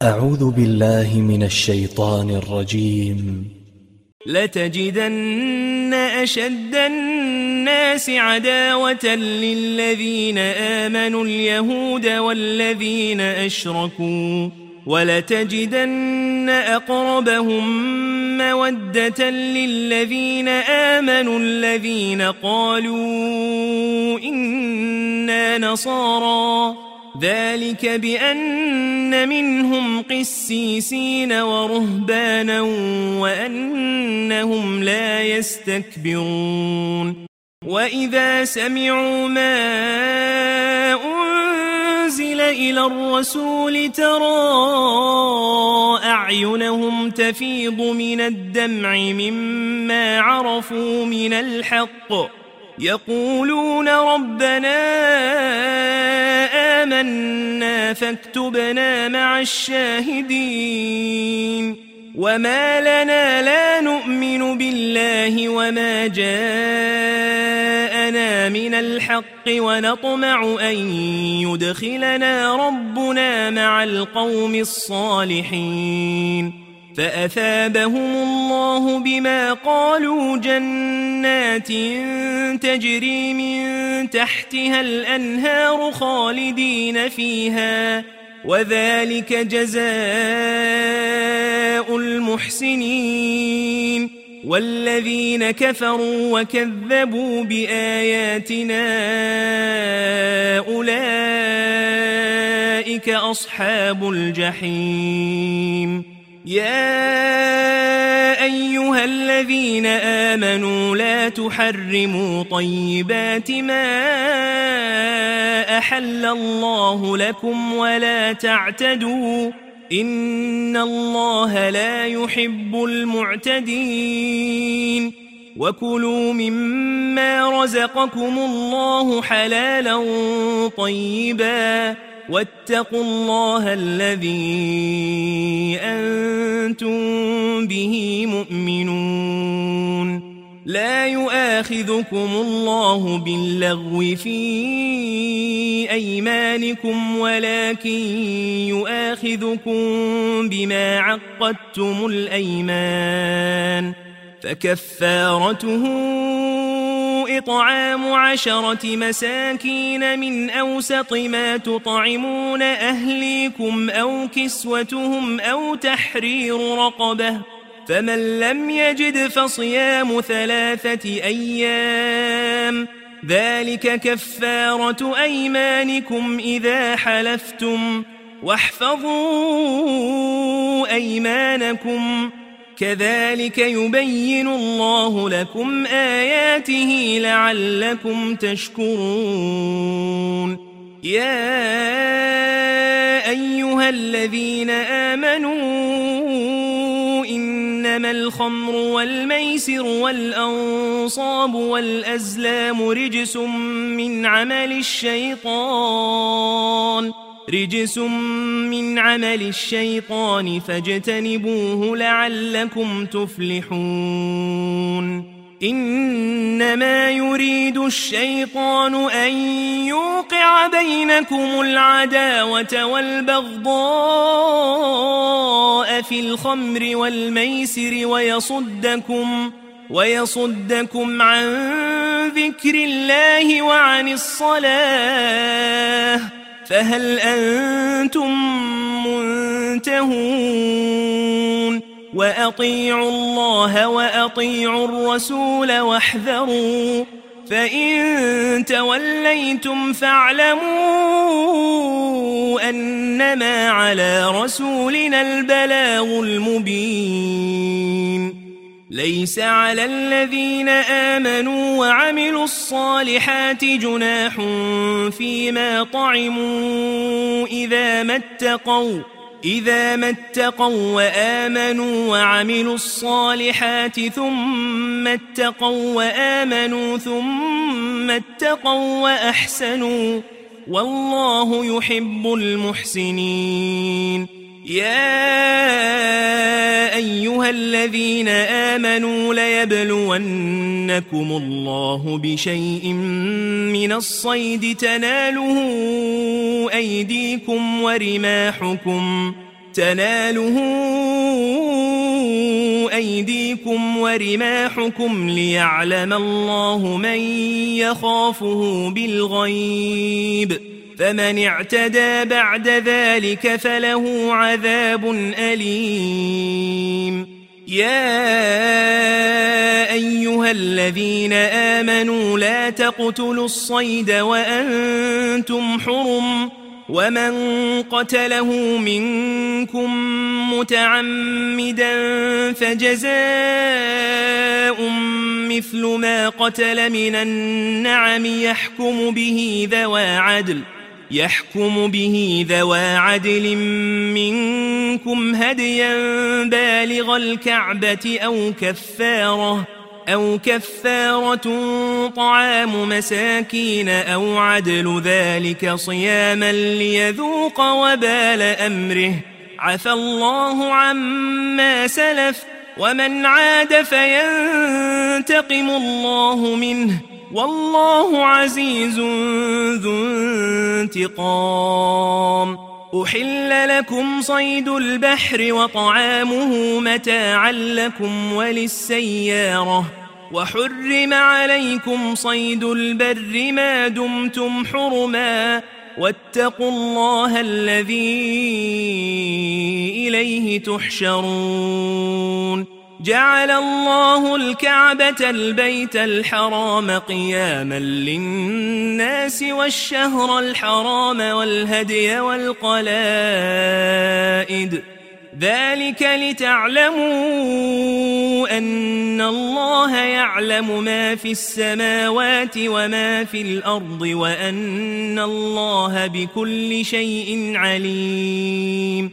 أعوذ بالله من الشيطان الرجيم. لتجدن أشد الناس عداوة للذين آمنوا اليهود والذين أشركوا، ولتجدن أقربهم مودة للذين آمنوا الذين قالوا إنا نصارى، ذلك بأن منهم قسيسين ورهبانا وأنهم لا يستكبرون. وإذا سمعوا ما أنزل إلى الرسول ترى أعينهم تفيض من الدمع مما عرفوا من الحق، يقولون ربنا آمنا فاكتبنا مع الشاهدين. وما لنا لا نؤمن بالله وما جاءنا من الحق ونطمع أن يدخلنا ربنا مع القوم الصالحين. فأثابهم الله بما قالوا جنات تجري من تحتها الأنهار خالدين فيها، وذلك جزاء المحسنين. والذين كفروا وكذبوا بآياتنا أولئك أصحاب الجحيم. يا أيها الذين آمنوا لا تحرموا طيبات ما أحل الله لكم ولا تعتدوا، إن الله لا يحب المعتدين. وكلوا مما رزقكم الله حلالا طيبا، واتقوا الله الذي أنتم به مؤمنون. لا يؤاخذكم الله باللغو في أيمانكم ولكن يؤاخذكم بما عقدتم الأيمان، فكفارته إطعام 10 مساكين من أوسط ما تطعمون أهليكم أو كسوتهم أو تحرير رقبة، فمن لم يجد فصيام 3 أيام، ذلك كفارة أيمانكم إذا حلفتم، واحفظوا أيمانكم، كذلك يبين الله لكم آياته لعلكم تشكرون. يا أيها الذين آمنوا إنما الخمر والميسر والأنصاب والأزلام رجس من عمل الشيطان فاجتنبوه لعلكم تفلحون. إنما يريد الشيطان أن يوقع بينكم العداوة والبغضاء في الخمر والميسر ويصدكم عن ذكر الله وعن الصلاة، فهل أنتم منتهون؟ وأطيعوا الله وأطيعوا الرسول واحذروا، فإن توليتم فاعلموا أنما على رسولنا البلاغ المبين. ليس على الذين آمنوا وعملوا الصالحات جناح فيما طعموا إذا ما اتقوا وآمنوا وعملوا الصالحات ثم اتقوا وآمنوا ثم اتقوا وأحسنوا، والله يحب المحسنين. يا أيها الذين آمنوا ليبلونكم الله بشيء من الصيد تناله أيديكم ورماحكم تناله أيديكم ورماحكم ليعلم الله من يخافه بالغيب فمن اعتدى بعد ذلك فله عذاب أليم يا أيها الذين آمنوا لا تقتلوا الصيد وأنتم حرم ومن قتله منكم متعمدا فجزاء مثل ما قتل من النعم يحكم به ذوى عدل منكم هديا بالغ الكعبة أو كفارة طعام مساكين أو عدل ذلك صياما ليذوق وبال أمره عفى الله عما سلف ومن عاد فينتقم الله منه والله عزيز ذو انتقام أحل لكم صيد البحر وطعامه متاعا لكم وللسيارة وحرم عليكم صيد البر ما دمتم حرما واتقوا الله الذي إليه تحشرون جعل الله الكعبة البيت الحرام قياما للناس والشهر الحرام والهدي والقلائد ذلك لتعلموا أن الله يعلم ما في السماوات وما في الأرض وأن الله بكل شيء عليم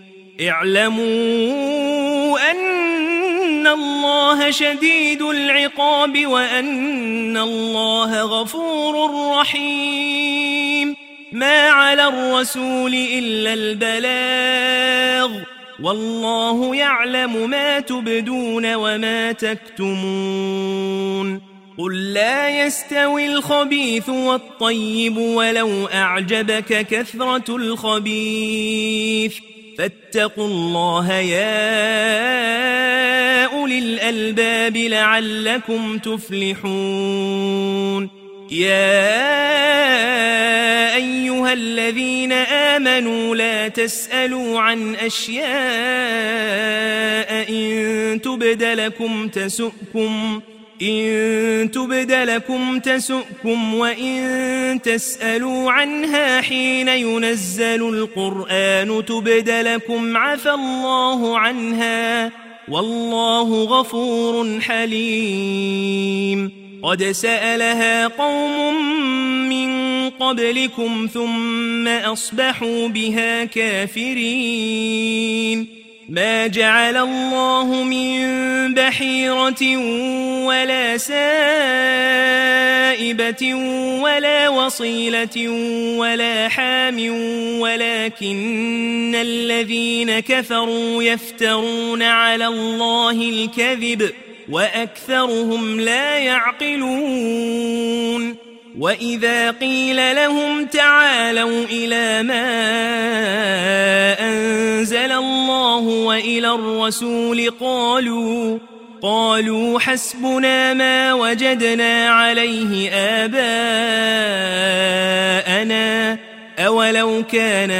اعلموا أن الله شديد العقاب وأن الله غفور رحيم ما على الرسول إلا البلاغ والله يعلم ما تبدون وما تكتمون قل لا يستوي الخبيث والطيب ولو أعجبك كثرة الخبيث فاتقوا الله يا أولي الألباب لعلكم تفلحون يا أيها الذين آمنوا لا تسألوا عن أشياء إن تبد لكم تسؤكم وإن تسألوا عنها حين ينزل القرآن تبد لكم عفى الله عنها والله غفور حليم قد سألها قوم من قبلكم ثم أصبحوا بها كافرين ما جعل الله من بحيرة ولا سائبة ولا وصيلة ولا حام ولكن الذين كفروا يفترون على الله الكذب وأكثرهم لا يعقلون وإذا قيل لهم تعالوا إلى ما أنزل الله وإلى الرسول قالوا حسبنا ما وجدنا عليه آباءنا أولو كان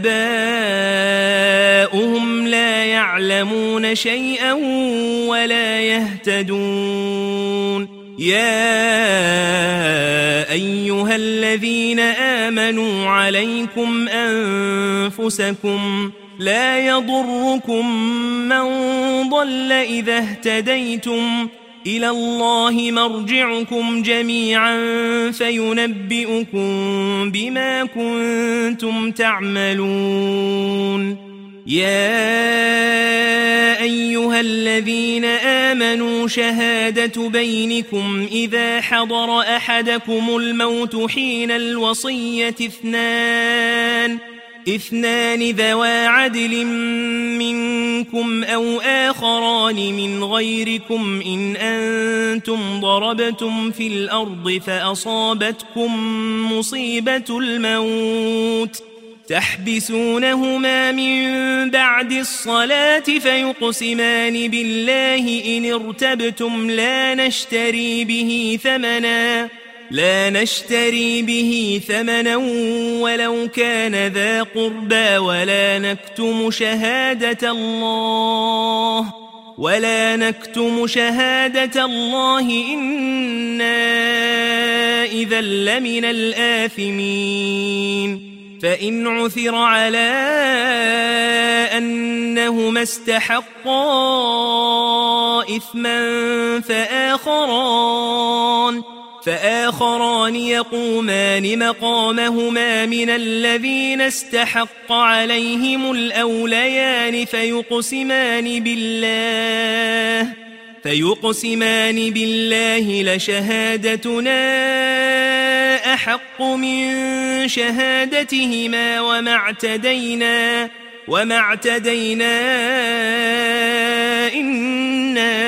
آباؤهم لا يعلمون شيئا ولا يهتدون يا أيها الذين آمنوا عليكم أنفسكم لا يضركم من ضل إذا اهتديتم إلى الله مرجعكم جميعا فينبئكم بما كنتم تعملون يا أيها الذين آمنوا شهادة بينكم إذا حضر أحدكم الموت حين الوصية اثنان ذوى عدل منكم أو آخران من غيركم إن أنتم ضربتم في الأرض فأصابتكم مصيبة الموت تحبسونهما من بعد الصلاة فيقسمان بالله إن ارتبتم لا نشتري به ثمنا ولو كان ذا قربى ولا نكتم شهادة الله إنا إذا لمن الآثمين فإن عثر على أنهما استحقا إثما فآخران يقومان مقامهما من الذين استحق عليهم الأوليان فيقسمان بالله لشهادتنا أحق من شهادتهما وما اعتدينا إنا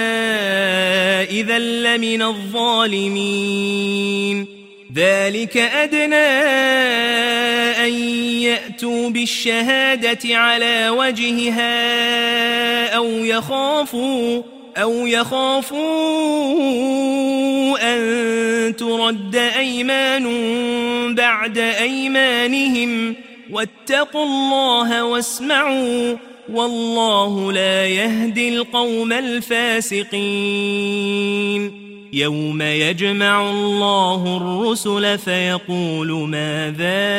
إذا لمن الظالمين ذلك أدنى أن يأتوا بالشهادة على وجهها أو يخافوا أن ترد أيمان بعد أيمانهم واتقوا الله واسمعوا والله لا يهدي القوم الفاسقين يوم يجمع الله الرسل فيقول ماذا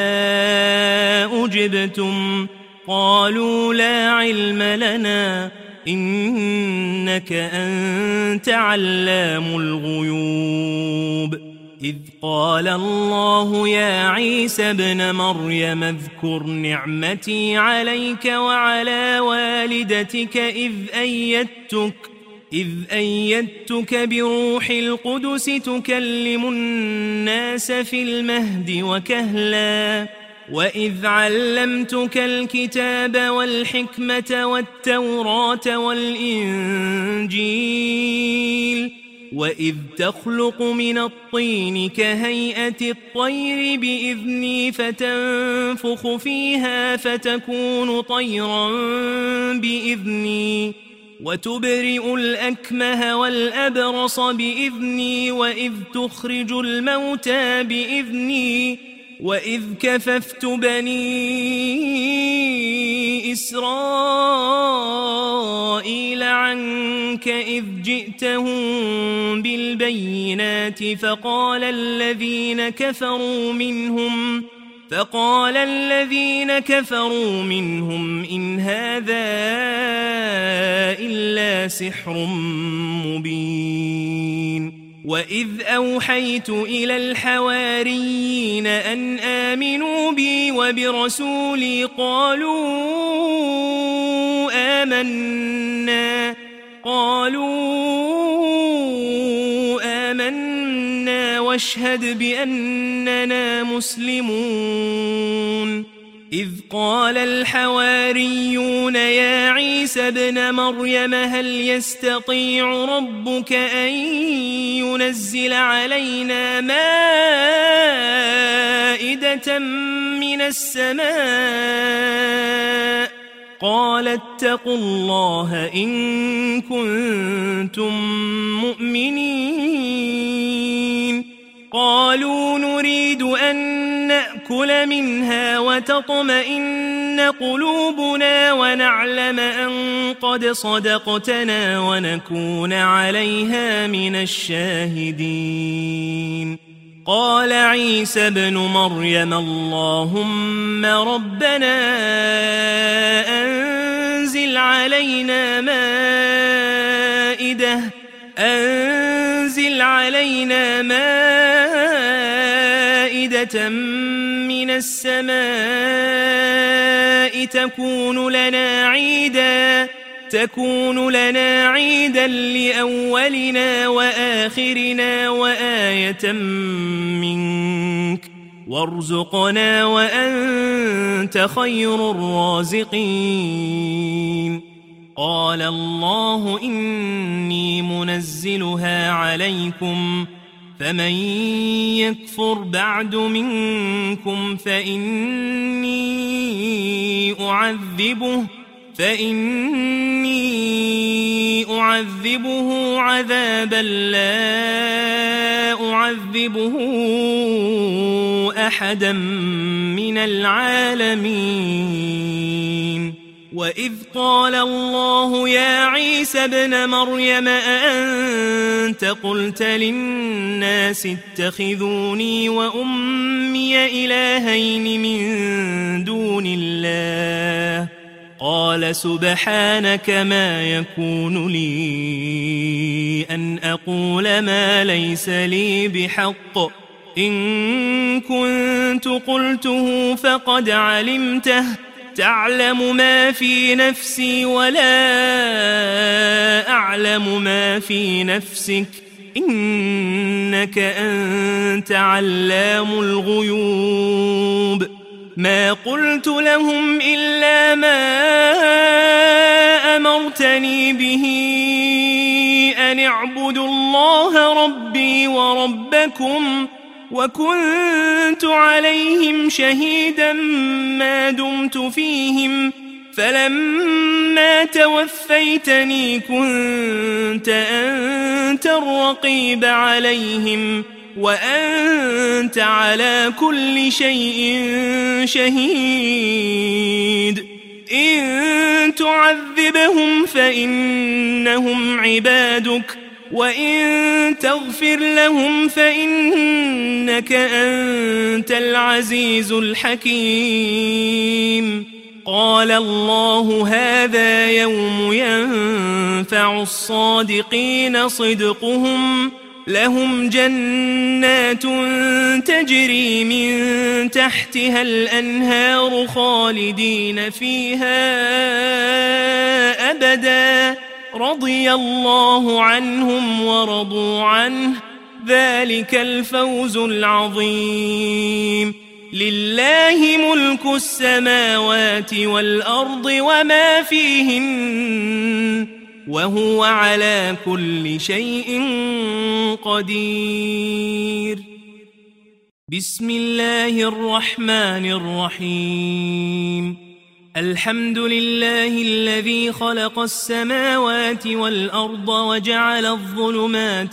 أجبتم قالوا لا علم لنا إنك أنت علام الغيوب إذ قال الله يا عيسى ابن مريم اذكر نعمتي عليك وعلى والدتك إذ أيدتك بروح القدس تكلم الناس في المهد وكهلا وإذ علمتك الكتاب والحكمة والتوراة والإنجيل وإذ تخلق من الطين كهيئة الطير بإذني فتنفخ فيها فتكون طيرا بإذني وتبرئ الأكمه والأبرص بإذني وإذ تخرج الموتى بإذني وإذ كففت بني إسرائيل عنك إذ جئتهم بالبينات فقال الذين كفروا منهم إن هذا إلا سحر مبين وإذ أوحيت إلى الحواريين أن آمنوا بي وبرسولي قالوا آمنا واشهد بأننا مسلمون إذ قال الحواريون يا عيسى ابن مريم هل يستطيع ربك أن ينزل علينا مائدة من السماء قال اتقوا الله إن كنتم مؤمنين قالوا نريد أن نأكل منها وتطمئن قلوبنا ونعلم أن قد صدقتنا ونكون عليها من الشاهدين قال عيسى ابن مريم اللهم ربنا أنزل علينا مائدة من السماء تكون لنا عيدا لأولنا وآخرنا وآية منك وارزقنا وأنت خير الرازقين قال الله إني منزلها عليكم فمن يكفر بعد منكم فإني أعذبه عذابا لا أعذبه أحدا من العالمين. وإذ قال الله يا عيسى ابن مريم أأنت قلت للناس اتخذوني وأمي إلهين من دون الله قال سبحانك ما يكون لي أن أقول ما ليس لي بحق إن كنت قلته فقد علمته تعلم ما في نفسي ولا أعلم ما في نفسك إنك أنت علام الغيوب. ما قلت لهم إلا ما أمرتني به أن اعبدوا الله ربي وربكم وكنت عليهم شهيدا ما دمت فيهم فلما توفيتني كنت أنت الرقيب عليهم وأنت على كل شيء شهيد. إن تعذبهم فإنهم عبادك وإن تغفر لهم فإنك أنت العزيز الحكيم. قال الله هذا يوم ينفع الصادقين صدقهم لهم جنات تجري من تحتها الأنهار خالدين فيها أبدا رضي الله عنهم ورضوا عنه ذلك الفوز العظيم. لله ملك السماوات والأرض وما فيهن وهو على كل شيء قدير. بسم الله الرحمن الرحيم. الحمد لله الذي خلق السماوات والأرض وجعل الظلمات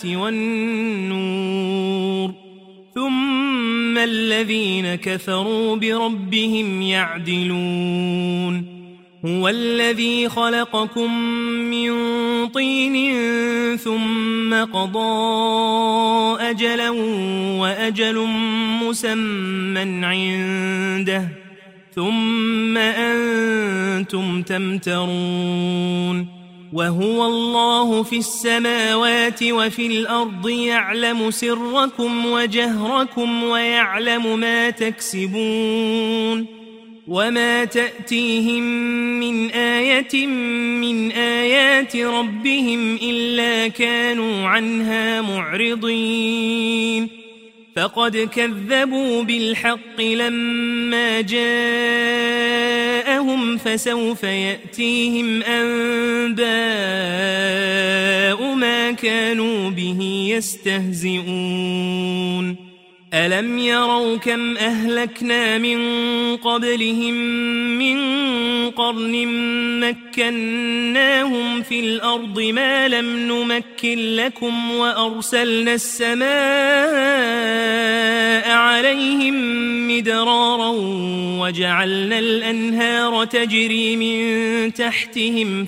والنور ثم الذين كفروا بربهم يعدلون. هو الذي خلقكم من طين ثم قضى أجلا وأجل مسمى عنده ثم أنتم تمترون. وهو الله في السماوات وفي الأرض يعلم سركم وجهركم ويعلم ما تكسبون. وما تأتيهم من آية من آيات ربهم إلا كانوا عنها معرضين. فقد كذبوا بالحق لما جاءهم فسوف يأتيهم أنباء ما كانوا به يستهزئون. ألم يروا كم أهلكنا من قبلهم من قرن مكناهم في الأرض ما لم نمكن لكم وأرسلنا السماء عليهم مدرارا وجعلنا الأنهار تجري من تحتهم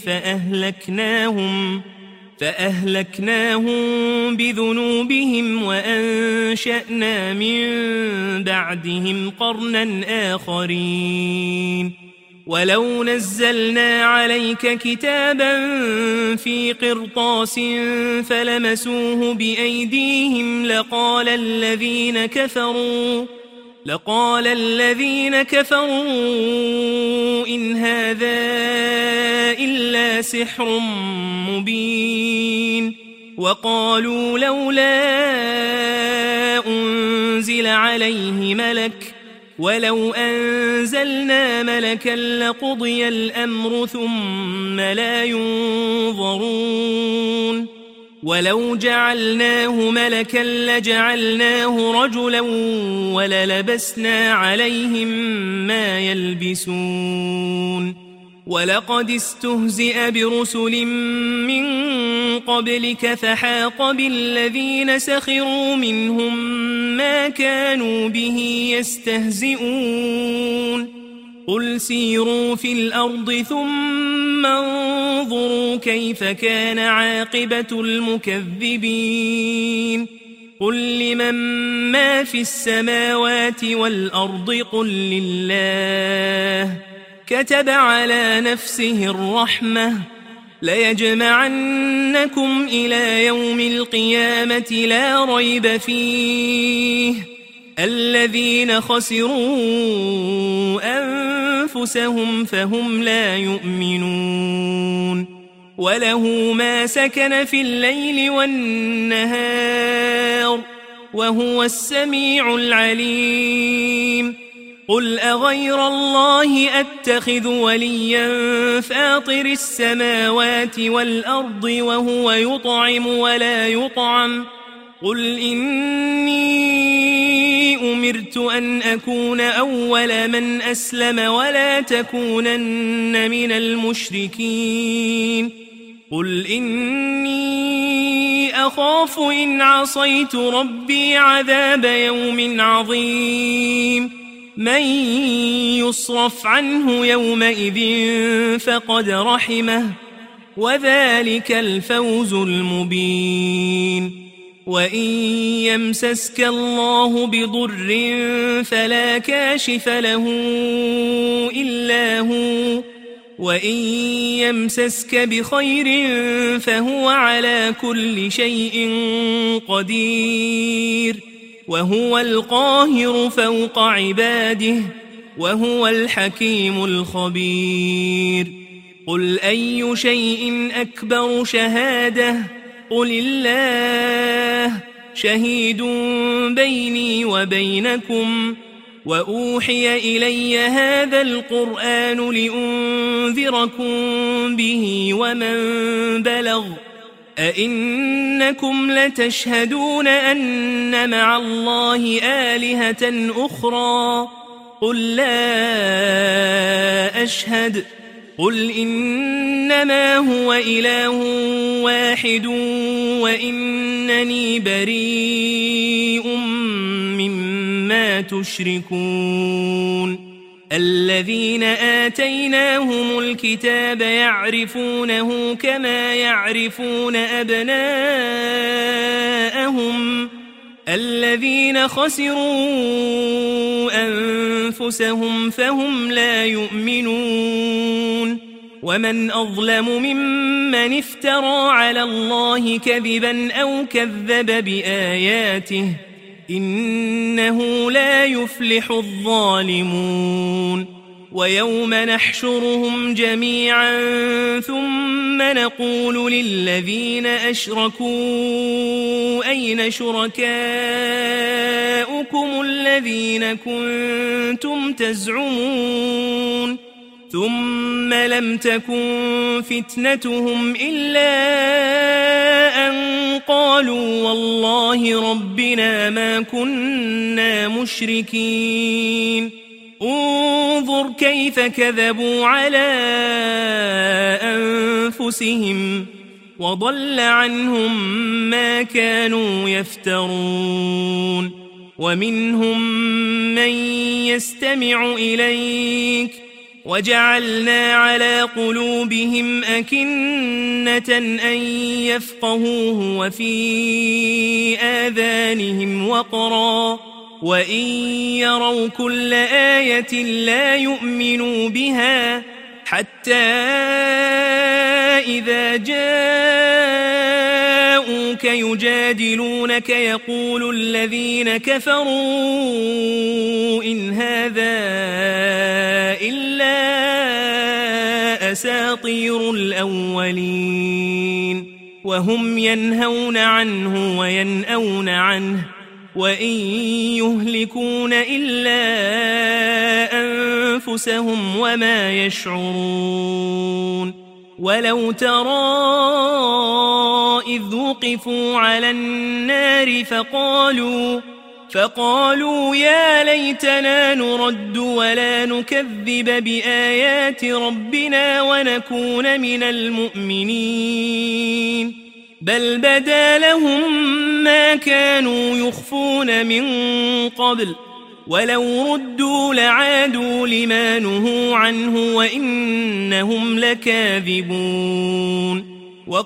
فأهلكناهم بذنوبهم وأنشأنا من بعدهم قرنا آخرين. ولو نزلنا عليك كتابا في قرطاس فلمسوه بأيديهم لقال الذين كفروا إن هذا إلا سحر مبين. وقالوا لولا أنزل عليه ملك ولو أنزلنا ملكا لقضي الأمر ثم لا ينظرون. ولو جعلناه ملكا لجعلناه رجلا وللبسنا عليهم ما يلبسون ولقد استهزئ برسل من قبلك فحاق بالذين سخروا منهم ما كانوا به يستهزئون قل سيروا في الأرض ثم انظروا كيف كان عاقبة المكذبين قل لمن ما في السماوات والأرض قل لله كتب على نفسه الرحمة ليجمعنكم إلى يوم القيامة لا ريب فيه الذين خسروا أنفسهم فهم لا يؤمنون وله ما سكن في الليل والنهار وهو السميع العليم قل أغير الله أتخذ وليا فاطر السماوات والأرض وهو يطعم ولا يطعم قل إني أمرت أن أكون أول من أسلم ولا تكونن من المشركين قل إني أخاف إن عصيت ربي عذاب يوم عظيم من يصرف عنه يومئذ فقد رحمه وذلك الفوز المبين وإن يمسسك الله بضر فلا كاشف له إلا هو وإن يمسسك بخير فهو على كل شيء قدير وهو القاهر فوق عباده وهو الحكيم الخبير قل أي شيء أكبر شهادة قل الله شهيد بيني وبينكم وأوحي إلي هذا القرآن لأنذركم به ومن بلغ أئنكم لتشهدون أن مع الله آلهة أخرى قل لا أشهد قل إنما هو إله واحد وإنني بريء مما تشركون الذين آتيناهم الكتاب يعرفونه كما يعرفون أبناءهم الذين خسروا أنفسهم فهم لا يؤمنون ومن أظلم ممن افترى على الله كذبا أو كذب بآياته إنه لا يفلح الظالمون ويوم نحشرهم جميعا ثم نقول للذين أشركوا أين شركاؤكم الذين كنتم تزعمون ثم لم تكن فتنتهم إلا أن قالوا والله ربنا ما كنا مشركين انظر كيف كذبوا على أنفسهم وضل عنهم ما كانوا يفترون ومنهم من يستمع إليك وجعلنا على قلوبهم أكنة أن يفقهوه وفي آذانهم وقرا وإن يروا كل آية لا يؤمنوا بها حتى إذا جاءوك يجادلونك يقول الذين كفروا إن هذا إلا أساطير الأولين وهم ينهون عنه وينأون عنه وإن يهلكون إلا أنفسهم وما يشعرون ولو ترى إذ وقفوا على النار فقالوا يا ليتنا نرد ولا نكذب بآيات ربنا ونكون من المؤمنين بل بدا لهم ما كانوا يخفون من قبل ولو ردوا لعادوا لما نهوا عنه وإنهم لكاذبون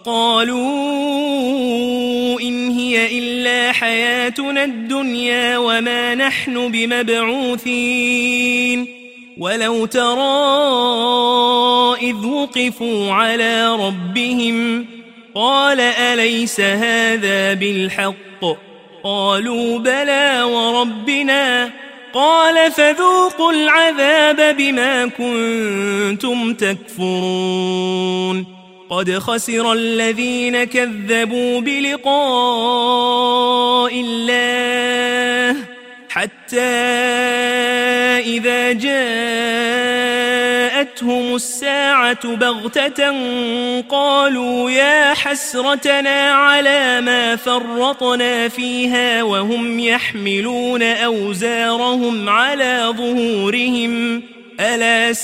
وقالوا إن هي إلا حياتنا الدنيا وما نحن بمبعوثين ولو ترى إذ وقفوا على ربهم قال أليس هذا بالحق قالوا بلى وربنا قال فذوقوا العذاب بما كنتم تكفرون قد خسر الذين كذبوا بلقاء الله حتى إذا جاءتهم الساعة بغتة قالوا يا حسرتنا على ما فرطنا فيها وهم يحملون أوزارهم على ظهورهم ألا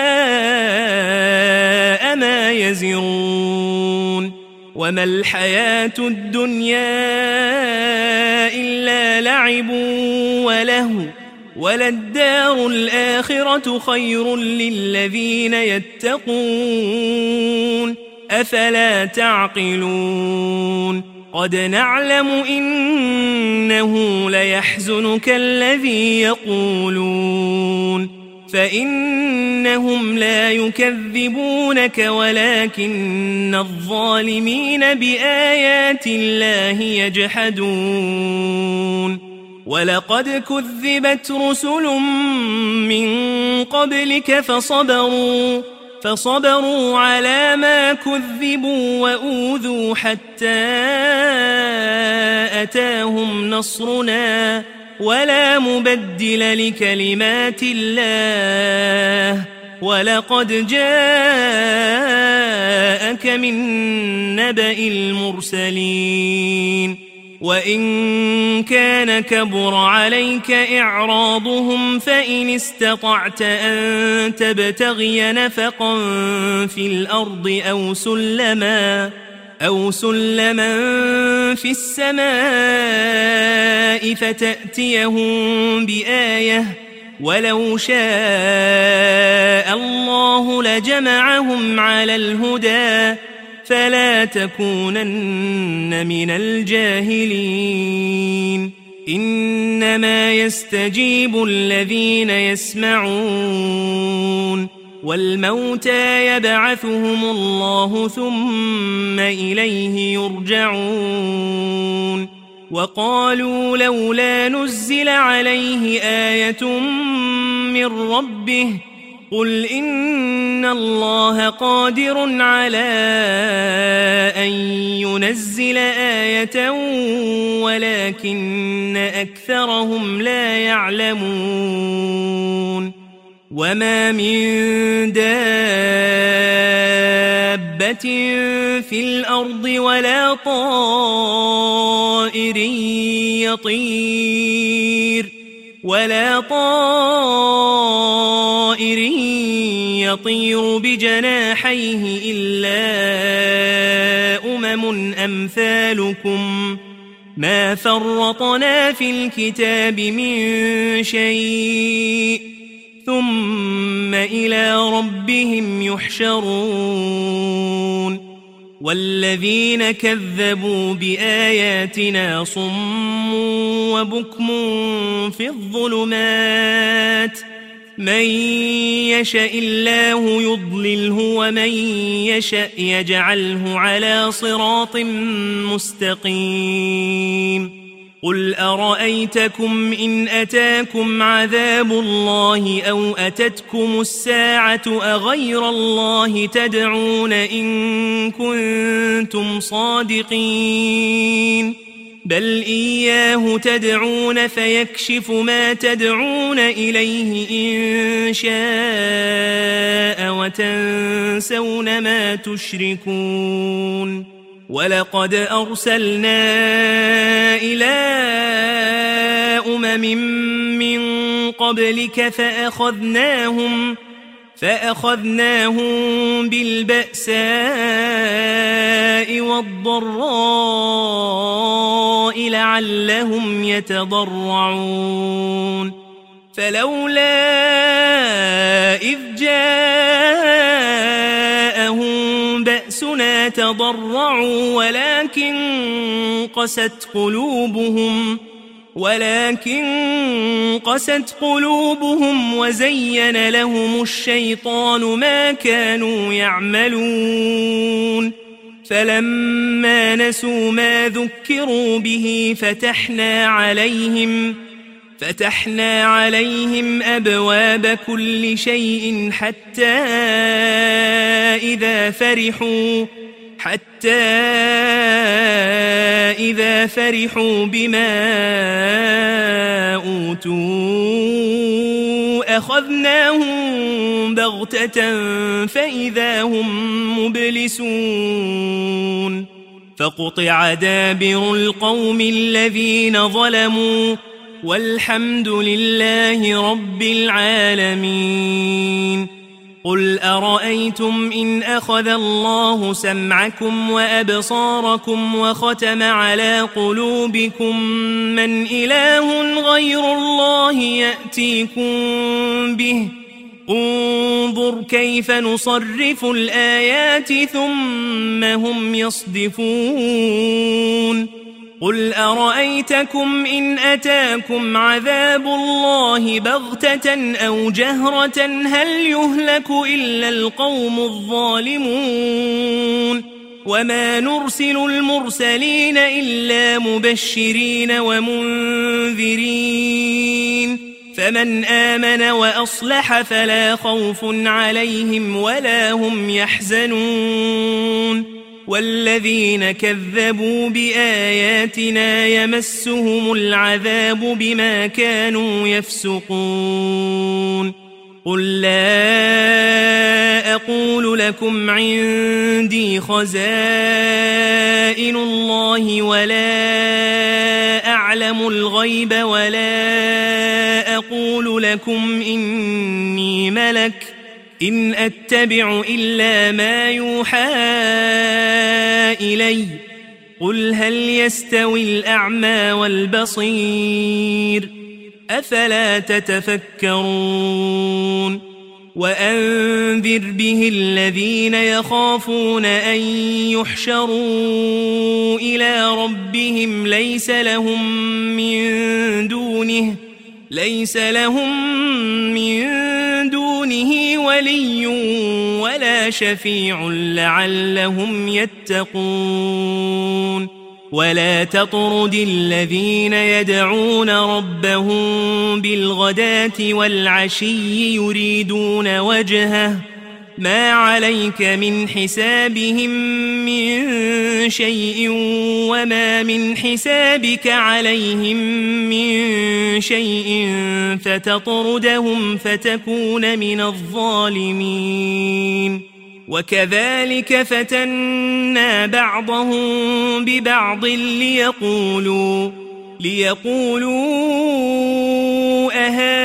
ساء ما يزرون وما الحياة الدنيا إلا لعب ولهو وللدار الآخرة خير للذين يتقون أفلا تعقلون قد نعلم إنه ليحزنك الذي يقولون فإنهم لا يكذبونك ولكن الظالمين بآيات الله يجحدون ولقد كذبت رسل من قبلك فصبروا على ما كذبوا وأوذوا حتى أتاهم نصرنا ولا مبدل لكلمات الله ولقد جاءك من نبأ المرسلين وإن كان كبر عليك إعراضهم فإن استطعت أن تبتغي نفقا في الأرض أو سلما في السماء فتأتيهم بآية ولو شاء الله لجمعهم على الهدى فلا تكونن من الجاهلين إنما يستجيب الذين يسمعون والموتى يبعثهم الله ثم إليه يرجعون وقالوا لولا نزل عليه آية من ربه قل إن الله قادر على أن ينزل آية ولكن أكثرهم لا يعلمون وما من دابة في الأرض ولا طائر يطير بجناحيه إلا أمم أمثالكم ما فرطنا في الكتاب من شيء ثم إلى ربهم يحشرون والذين كذبوا بآياتنا صم وبكم في الظلمات من يشاء الله يضلله ومن يشاء يجعله على صراط مستقيم قل أرأيتكم إن أتاكم عذاب الله أو أتتكم الساعة أغير الله تدعون إن كنتم صادقين بل إياه تدعون فيكشف ما تدعون إليه إن شاء وتنسون ما تشركون ولقد أرسلنا إلى من قبلك فأخذناهم بالبأساء والضراء لعلهم يتضرعون فلولا إذ جاءهم بأسنا تضرعوا ولكن قست قلوبهم وزين لهم الشيطان ما كانوا يعملون فلما نسوا ما ذكروا به فتحنا عليهم أبواب كل شيء حتى إذا فرحوا بما أوتوا أخذناهم بغتة فإذا هم مبلسون فقطع دابر القوم الذين ظلموا والحمد لله رب العالمين قل أرأيتم إن أخذ الله سمعكم وأبصاركم وختم على قلوبكم من إله غير الله يأتيكم به انظر كيف نصرف الآيات ثم هم يصدفون قل أرأيتكم إن أتاكم عذاب الله بغتة أو جهرة هل يهلك إلا القوم الظالمون وما نرسل المرسلين إلا مبشرين ومنذرين فمن آمن وأصلح فلا خوف عليهم ولا هم يحزنون والذين كذبوا بآياتنا يمسهم العذاب بما كانوا يفسقون قل لا أقول لكم عندي خزائن الله ولا أعلم الغيب ولا أقول لكم إني ملك إن أتبع إلا ما يوحى إلي قل هل يستوي الأعمى والبصير أفلا تتفكرون وأنذر به الذين يخافون أن يحشروا إلى ربهم ليس لهم من دونه ولي ولا شفيع لعلهم يتقون ولا تطرد الذين يدعون ربهم بالغداة والعشي يريدون وجهه ما عليك من حسابهم من شيء وما من حسابك عليهم من شيء فتطردهم فتكون من الظالمين وكذلك فتنا بعضهم ببعض ليقولوا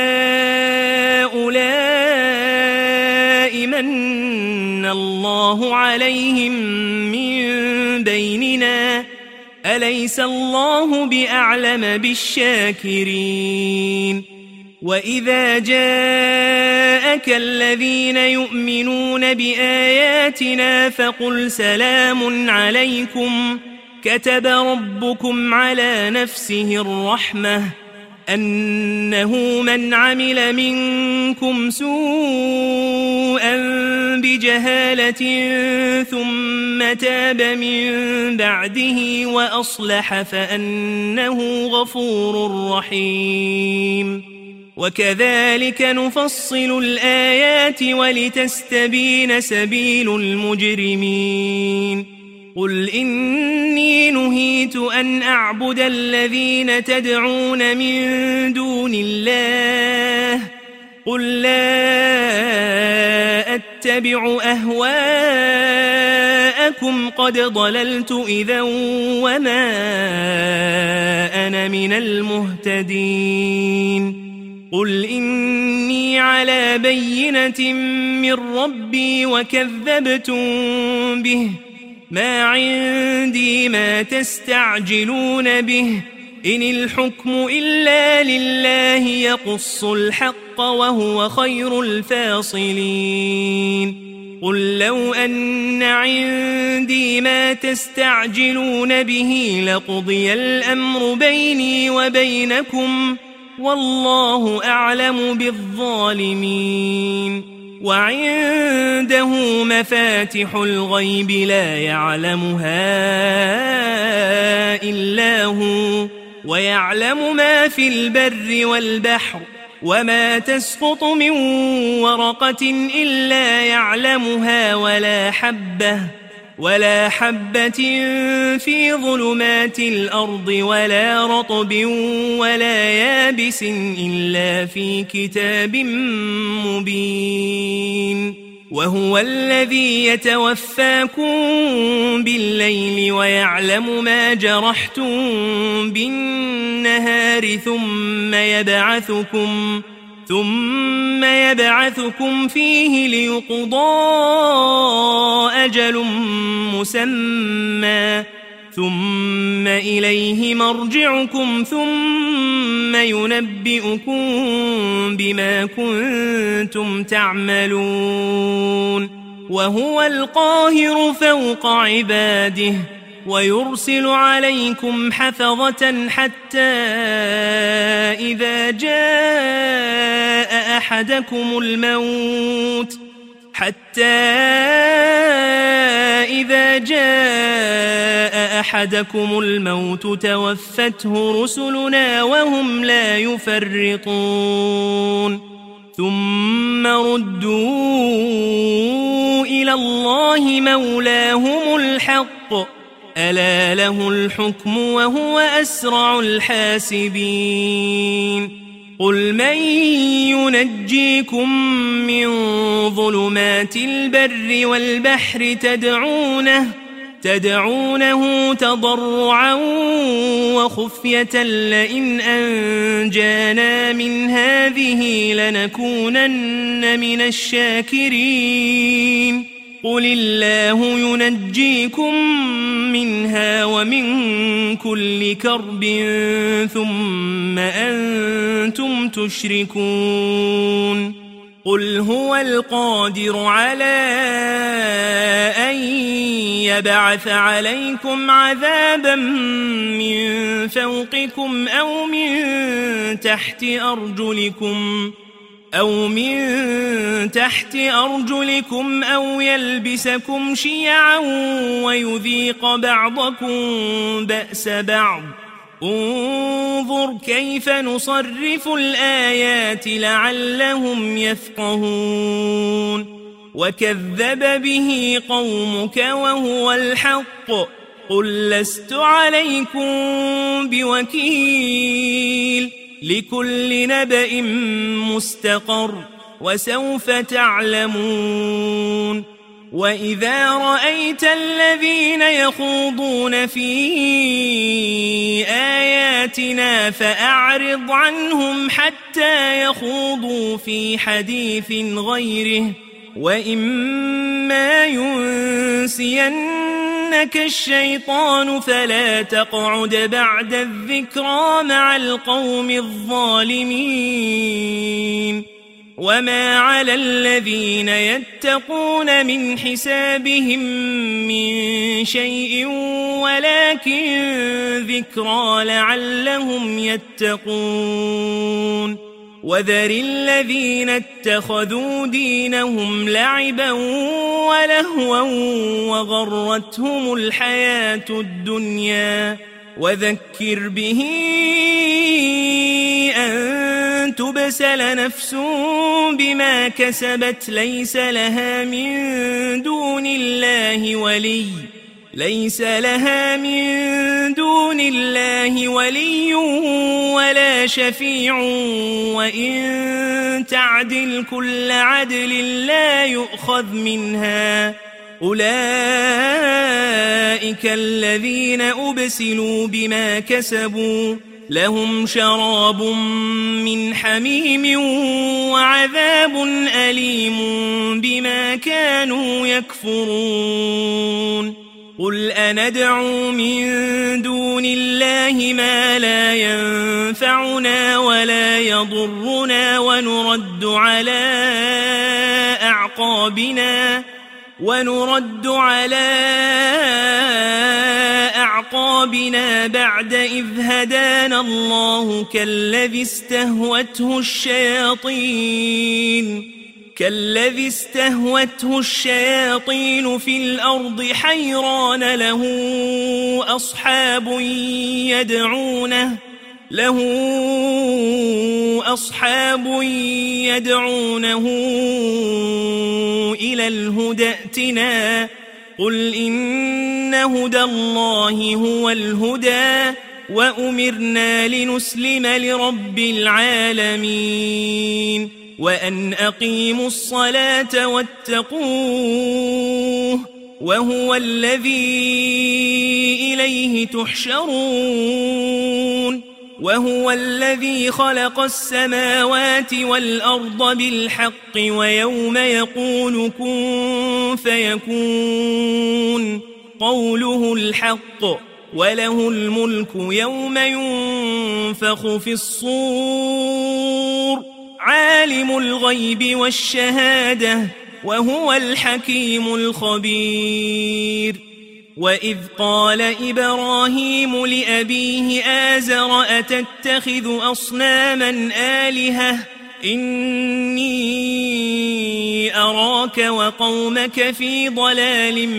أهؤلاء من الله عليهم من بيننا أليس الله بأعلم بالشاكرين وإذا جاءك الذين يؤمنون بآياتنا فقل سلام عليكم كتب ربكم على نفسه الرحمة أنه من عمل منكم سوءا بجهالة ثم تاب من بعده وأصلح فأنه غفور رحيم وكذلك نفصل الآيات ولتستبين سبيل المجرمين قل إني نهيت أن أعبد الذين تدعون من دون الله قل لا أتبع أهواءكم لكم قد ضللت إذا وما أنا من المهتدين قل إني على بينة من ربي وكذبتم به ما عندي ما تستعجلون به إن الحكم إلا لله يقص الحق وهو خير الفاصلين قل لو أن عندي ما تستعجلون به لقضي الأمر بيني وبينكم والله أعلم بالظالمين وعنده مفاتح الغيب لا يعلمها إلا هو ويعلم ما في البر والبحر وما تسقط من ورقة إلا يعلمها ولا حبة في ظلمات الأرض ولا رطب ولا يابس إلا في كتاب مبين وهو الذي يتوفاكم بالليل ويعلم ما جرحتم بالنهار ثم يبعثكم فيه ليقضى أجل مسمى ثم إليه مرجعكم ثم ينبئكم بما كنتم تعملون وهو القاهر فوق عباده ويرسل عليكم حفظة حتى إذا جاء أحدكم الموت توفته رسلنا وهم لا يفرطون ثم ردوا إلى الله مولاهم الحق ألا له الحكم وهو أسرع الحاسبين قل من ينجيكم من ظلمات البر والبحر تدعونه تضرعا وخفية لئن أنجانا من هذه لنكونن من الشاكرين قل الله ينجيكم منها ومن كل كرب ثم أنتم تشركون قل هو القادر على أن يبعث عليكم عذابا من فوقكم أو من تحت أرجلكم أو يلبسكم شيعا ويذيق بعضكم بأس بعض انظر كيف نصرف الآيات لعلهم يفقهون وكذب به قومك وهو الحق قل لست عليكم بوكيل لكل نبأ مستقر وسوف تعلمون وإذا رأيت الذين يخوضون في آياتنا فأعرض عنهم حتى يخوضوا في حديث غيره وإما ينسينك الشيطان فلا تقعد بعد الذكرى مع القوم الظالمين وما على الذين يتقون من حسابهم من شيء ولكن ذكرى لعلهم يتقون وذر الذين اتخذوا دينهم لعبا ولهوا وغرتهم الحياة الدنيا وذكر به أن تبسل نفس بما كسبت ليس لها من دون الله ولي ولا شفيع وإن تعدل كل عدل لا يؤخذ منها أولئك أولئك الذين أبسلوا بما كسبوا لهم شراب من حميم وعذاب أليم بما كانوا يكفرون قل أندعو من دون الله ما لا ينفعنا ولا يضرنا ونرد على أعقابنا بعد إذ هدانا الله كالذي استهوته الشياطين في الأرض حيران له أصحاب يدعونه إلى الهدى ائتنا قل إن هدى الله هو الهدى وأمرنا لنسلم لرب العالمين وأن أقيموا الصلاة واتقوه وهو الذي إليه تحشرون وهو الذي خلق السماوات والأرض بالحق ويوم يقول كن فيكون قوله الحق وله الملك يوم ينفخ في الصور عالم الغيب والشهادة وهو الحكيم الخبير وإذ قال إبراهيم لأبيه آزر أتتخذ أصناما آلهة إني أراك وقومك في ضلال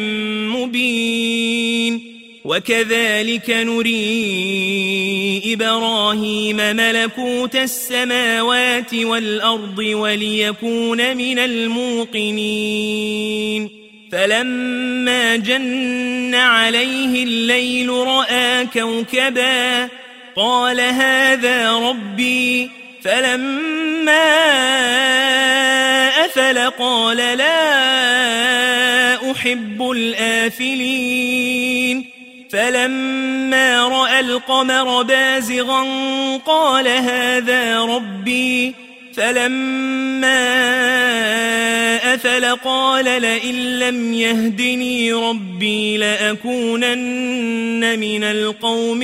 مبين وكذلك نري إبراهيم ملكوت السماوات والأرض وليكون من الموقنين فلما جن عليه الليل رأى كوكبا قال هذا ربي فلما أفل قال لا أحب الآفلين فلما رأى القمر بازغا قال هذا ربي فلما أفل قال لئن لم يهدني ربي لأكونن من القوم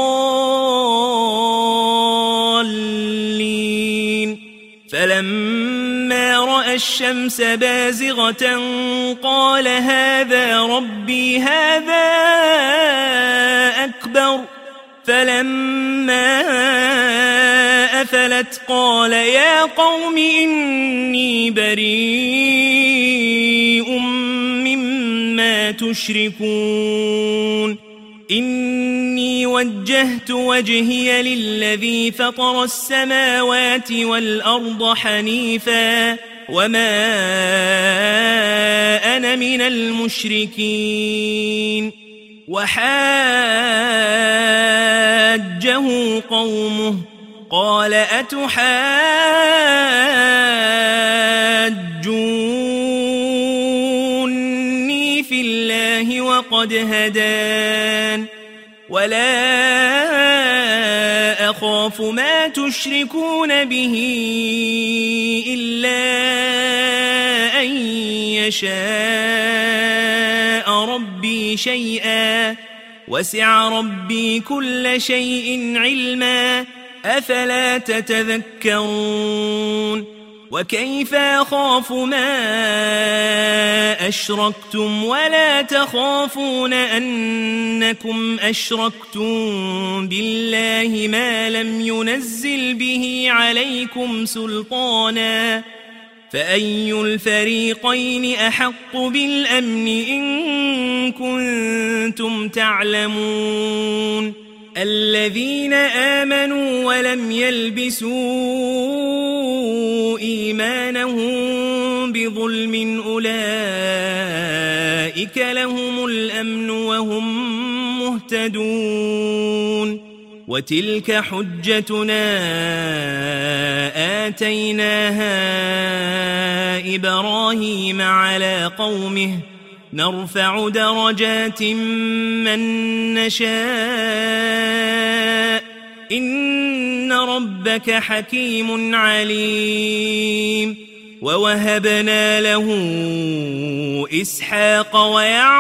الضالين فلما رأى الشمس بازغة قال هذا ربي هذا أكبر فلما أفلت قال يا قوم إني بريء مما تشركون إني وجهت وجهي للذي فطر السماوات والأرض حنيفا وما أنا من المشركين وحاجه قومه قال أتحاجوني في الله وقد هدان ولا أخاف ما تشركون به إلا أن يشاء ربي شيئا وسع ربي كل شيء علما أفلا تتذكرون وكيف أخاف ما أشركتم ولا تخافون أنكم أشركتم بالله ما لم ينزل به عليكم سلطانا فأي الفريقين أحق بالأمن إن كنتم تعلمون الذين آمنوا ولم يلبسوا إيمانهم بظلم أولئك لهم الأمن وهم مهتدون وتلك حجتنا آتيناها إبراهيم على قومه نرفع درجات من نشاء إن ربك حكيم عليم ووهبنا له إسحاق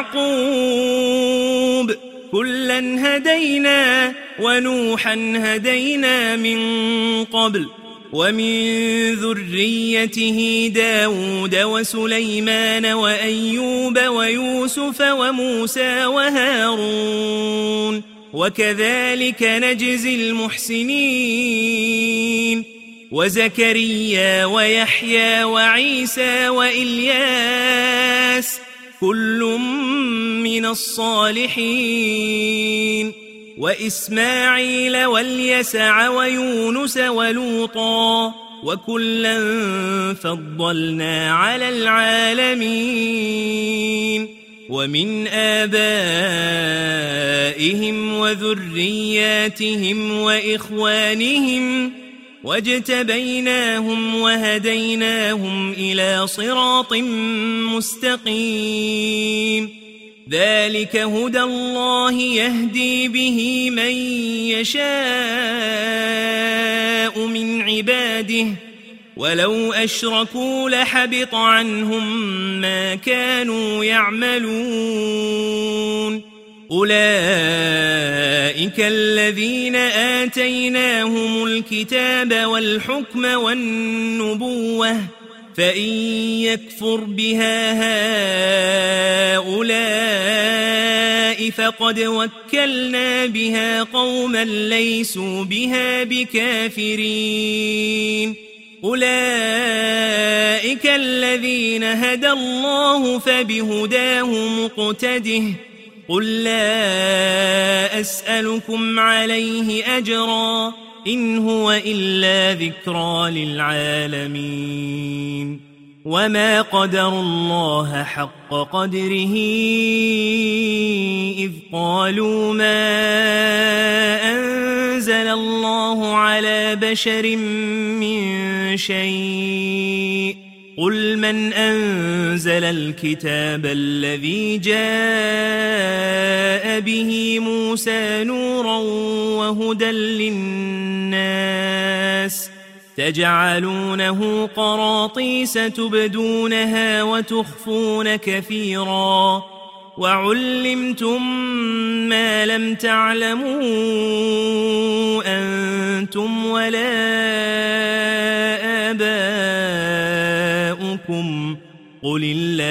ويعقوب كلا هدينا ونوحا هدينا من قبل ومن ذريته داود وسليمان وأيوب ويوسف وموسى وهارون وكذلك نجزي المحسنين وزكريا ويحيى وعيسى وإلياس كل من الصالحين وإسماعيل واليسع ويونس ولوطا وكلا فضلنا على العالمين ومن آبائهم وذرياتهم وإخوانهم واجتبيناهم وهديناهم إلى صراط مستقيم ذلك هدى الله يهدي به من يشاء من عباده ولو أشركوا لحبط عنهم ما كانوا يعملون أولئك الذين آتيناهم الكتاب والحكم والنبوة فإن يكفر بها هؤلاء فقد وكلنا بها قوما ليسوا بها بكافرين أولئك الذين هدى الله فبهداه مقتده قل لا أسألكم عليه أجرا إن هو إلا ذكرى للعالمين وما قدروا الله حق قدره إذ قالوا ما أنزل الله على بشر من شيء قل من أنزل الكتاب الذي جاء به موسى نورا وهدى للناس تجعلونه قراطيس تبدونها وتخفون كثيرا وعلمتم ما لم تعلموا أنتم ولا آباؤكم قل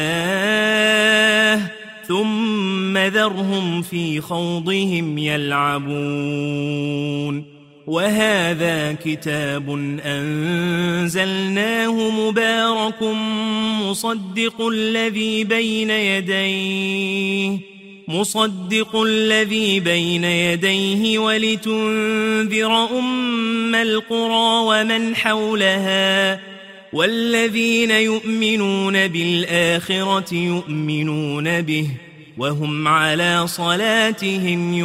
الله ثم ذرهم في خوضهم يلعبون وهذا كتاب أنزلناه مبارك مصدق الذي بين يديه ولتنذر أم القرى ومن حولها والذين يؤمنون بالآخرة يؤمنون به وهم على صلاتهم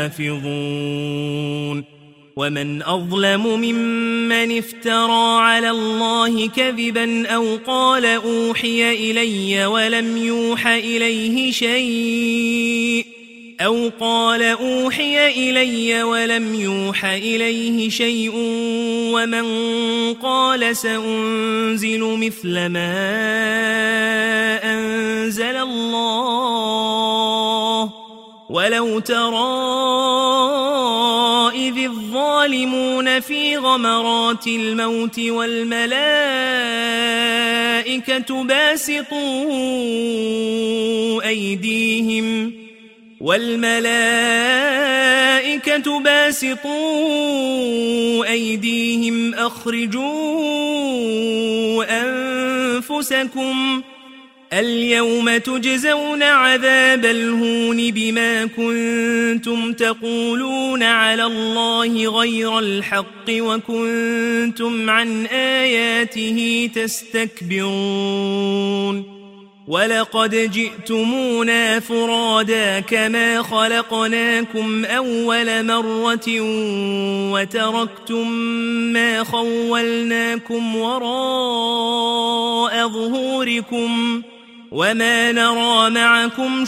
يحافظون ومن أظلم ممن افترى على الله كذبا أو قال أوحي إلي ولم يوحى إليه شيء ومن قال سأنزل مثل ما أنزل الله ولو ترى إذ الظالمون في غمرات الموت والملائكة باسطوا أيديهم أخرجوا أنفسكم اليوم تجزون عذاب الهون بما كنتم تقولون على الله غير الحق وكنتم عن آياته تستكبرون ولقد جئتمونا فرادا كما خلقناكم أول مرة وتركتم ما خولناكم وراء ظهوركم وما نرى معكم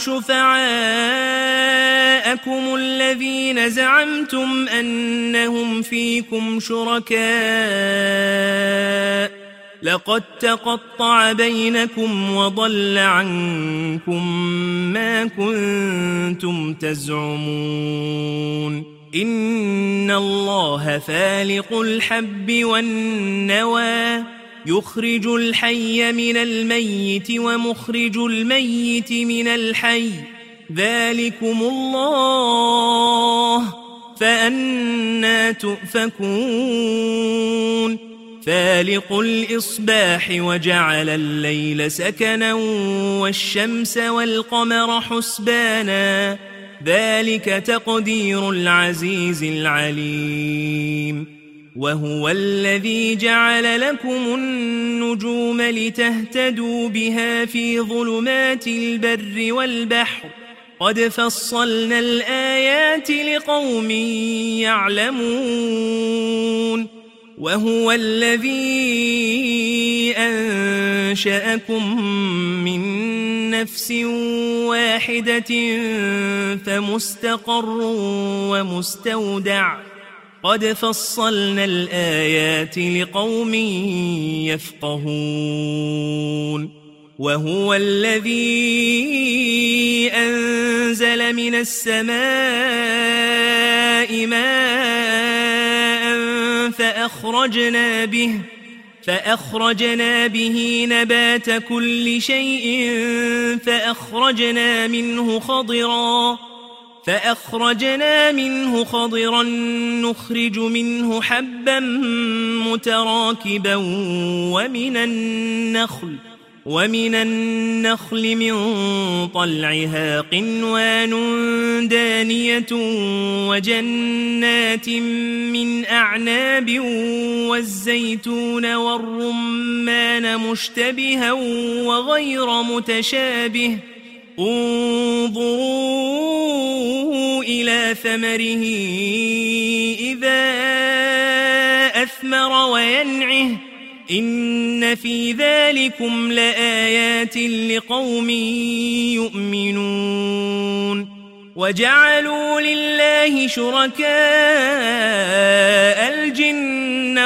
شفعاءكم الذين زعمتم أنهم فيكم شركاء لقد تقطع بينكم وضل عنكم ما كنتم تزعمون إن الله فالق الحب والنوى يخرج الحي من الميت ومخرج الميت من الحي ذلكم الله فأنى تؤفكون فالق الإصباح وجعل الليل سكنا والشمس والقمر حسبانا ذلك تقدير العزيز العليم وهو الذي جعل لكم النجوم لتهتدوا بها في ظلمات البر والبحر قد فصلنا الآيات لقوم يعلمون وهو الذي أنشأكم من نفس واحدة فمستقر ومستودع قد فصلنا الآيات لقوم يفقهون وهو الذي أنزل من السماء ماء فأخرجنا به نبات كل شيء فأخرجنا منه خضرا نخرج منه حبا متراكبا ومن النخل من طلعها قنوان دانية وجنات من أعناب والزيتون والرمان مشتبها وغير متشابه انظروا إلى ثمره إذا أثمر وينعه إن في ذلكم لآيات لقوم يؤمنون وجعلوا لله شركاء الجن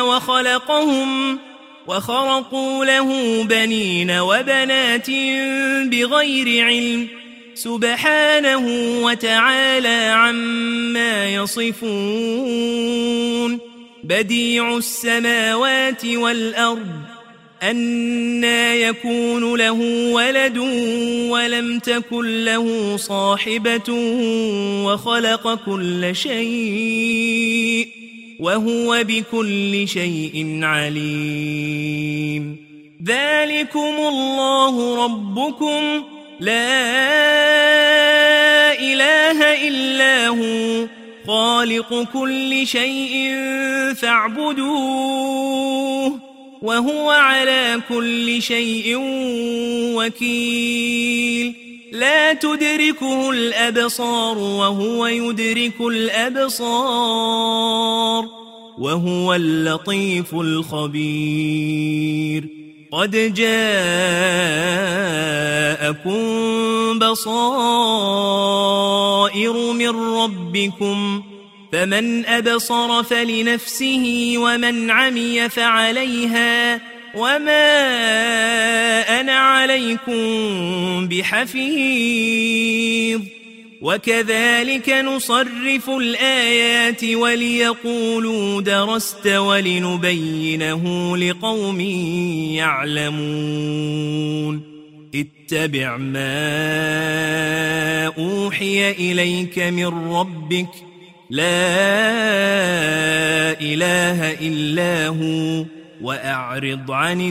وخرقوا له بنين وبنات بغير علم سبحانه وتعالى عما يصفون بديع السماوات والأرض أنى يكون له ولد ولم تكن له صاحبة وخلق كل شيء وهو بكل شيء عليم ذلكم الله ربكم لا إله إلا هو خالق كل شيء فاعبدوه وهو على كل شيء وكيل لا تدركه الأبصار وهو يدرك الأبصار وهو اللطيف الخبير قد جاءكم بصائر من ربكم فمن أبصر فلنفسه ومن عمي فعليها وما أنا عليكم بحفيظ وكذلك نصرف الآيات وليقولوا درست ولنبينه لقوم يعلمون اتبع ما أوحي إليك من ربك لا إله إلا هو وأعرض عن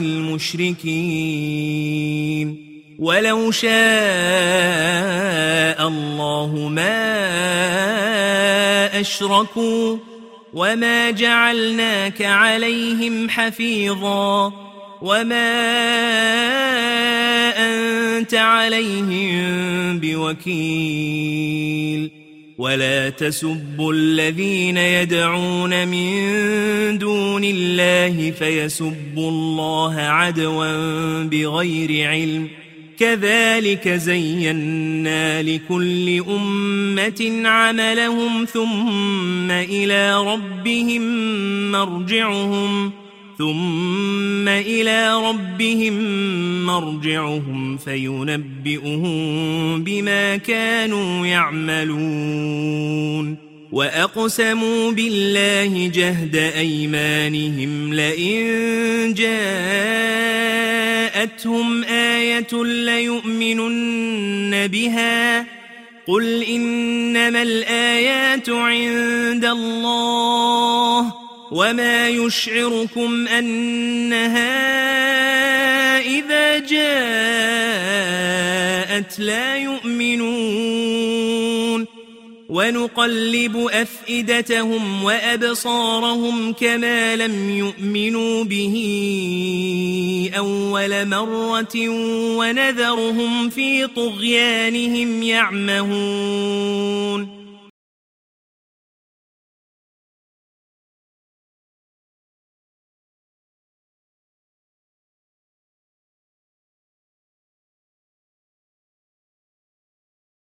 المشركين ولو شاء الله ما أشركوا وما جعلناك عليهم حفيظا وما أنت عليهم بوكيل ولا تسبوا الذين يدعون من دون الله فيسبوا الله عدوا بغير علم كذلك زينا لكل أمة عملهم ثم إلى ربهم مرجعهم فينبئهم بما كانوا يعملون وأقسموا بالله جهد أيمانهم لئن جاءتهم آية ليؤمنن بها قل إنما الآيات عند الله وما يشعركم أنها إذا جاءت لا يؤمنون ونقلب أفئدتهم وأبصارهم كما لم يؤمنوا به أول مرة ونذرهم في طغيانهم يعمهون